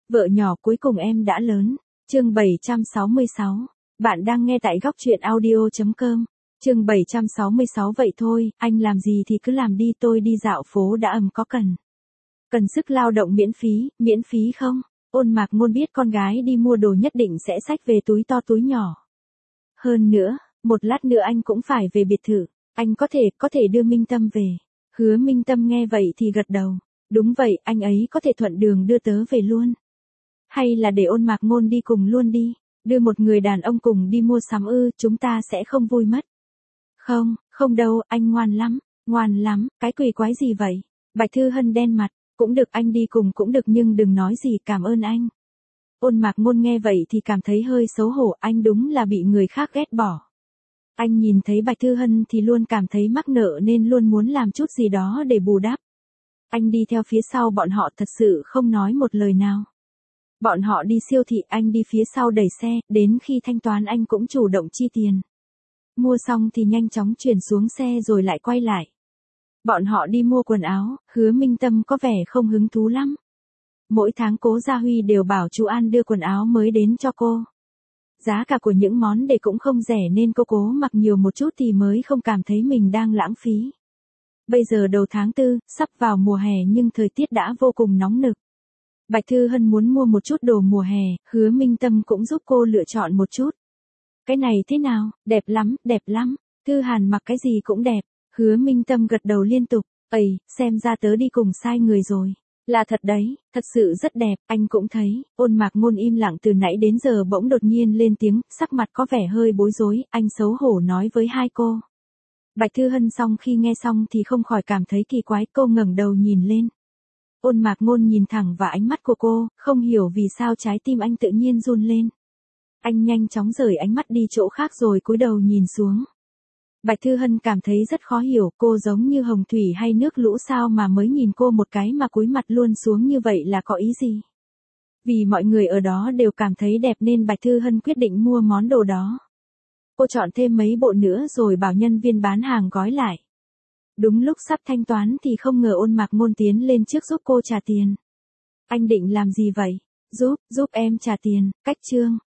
Vợ nhỏ cuối cùng em đã lớn. Chương 766. Bạn đang nghe tại góc truyện audio.com. Chương 766 vậy thôi, anh làm gì thì cứ làm đi, tôi đi dạo phố đã có cần. Cần sức lao động miễn phí không? Ôn Mạc Ngôn biết con gái đi mua đồ nhất định sẽ xách về túi to túi nhỏ. Hơn nữa, một lát nữa anh cũng phải về biệt thự, anh có thể đưa Minh Tâm về. Hứa Minh Tâm nghe vậy thì gật đầu. Đúng vậy, anh ấy có thể thuận đường đưa tớ về luôn. Hay là để Ôn Mạc Ngôn đi cùng luôn đi, đưa một người đàn ông cùng đi mua sắm chúng ta sẽ không vui mất. Không đâu, anh ngoan lắm, cái quỷ quái gì vậy? Bạch Thư Hân đen mặt, cũng được anh đi cùng cũng được nhưng đừng nói gì cảm ơn anh. Ôn Mạc Ngôn nghe vậy thì cảm thấy hơi xấu hổ, anh đúng là bị người khác ghét bỏ. Anh nhìn thấy Bạch Thư Hân thì luôn cảm thấy mắc nợ nên luôn muốn làm chút gì đó để bù đắp. Anh đi theo phía sau bọn họ thật sự không nói một lời nào. Bọn họ đi siêu thị, anh đi phía sau đẩy xe, đến khi thanh toán anh cũng chủ động chi tiền. Mua xong thì nhanh chóng chuyển xuống xe rồi lại quay lại. Bọn họ đi mua quần áo, Hứa Minh Tâm có vẻ không hứng thú lắm. Mỗi tháng Cố Gia Huy đều bảo chú An đưa quần áo mới đến cho cô. Giá cả của những món để cũng không rẻ nên cô cố mặc nhiều một chút thì mới không cảm thấy mình đang lãng phí. Bây giờ đầu tháng 4, sắp vào mùa hè nhưng thời tiết đã vô cùng nóng nực. Bạch Thư Hân muốn mua một chút đồ mùa hè, Hứa Minh Tâm cũng giúp cô lựa chọn một chút. Cái này thế nào? Đẹp lắm. Thư Hàn mặc cái gì cũng đẹp. Hứa Minh Tâm gật đầu liên tục. Xem ra tớ đi cùng sai người rồi. Là thật đấy, thật sự rất đẹp, anh cũng thấy. Ôn Mạc Ngôn im lặng từ nãy đến giờ bỗng đột nhiên lên tiếng, sắc mặt có vẻ hơi bối rối, anh xấu hổ nói với hai cô. Bạch Thư Hân khi nghe xong thì không khỏi cảm thấy kỳ quái, cô ngẩng đầu nhìn lên. Ôn Mạc Ngôn nhìn thẳng vào ánh mắt của cô, không hiểu vì sao trái tim anh tự nhiên run lên. Anh nhanh chóng rời ánh mắt đi chỗ khác rồi cúi đầu nhìn xuống. Bạch Thư Hân cảm thấy rất khó hiểu, cô giống như hồng thủy hay nước lũ sao mà mới nhìn cô một cái mà cúi mặt luôn xuống như vậy là có ý gì? Vì mọi người ở đó đều cảm thấy đẹp nên Bạch Thư Hân quyết định mua món đồ đó. Cô chọn thêm mấy bộ nữa rồi bảo nhân viên bán hàng gói lại. Đúng lúc sắp thanh toán thì không ngờ Ôn Mạc Ngôn tiến lên trước giúp cô trả tiền. Anh định làm gì vậy? Giúp em trả tiền, cách trương.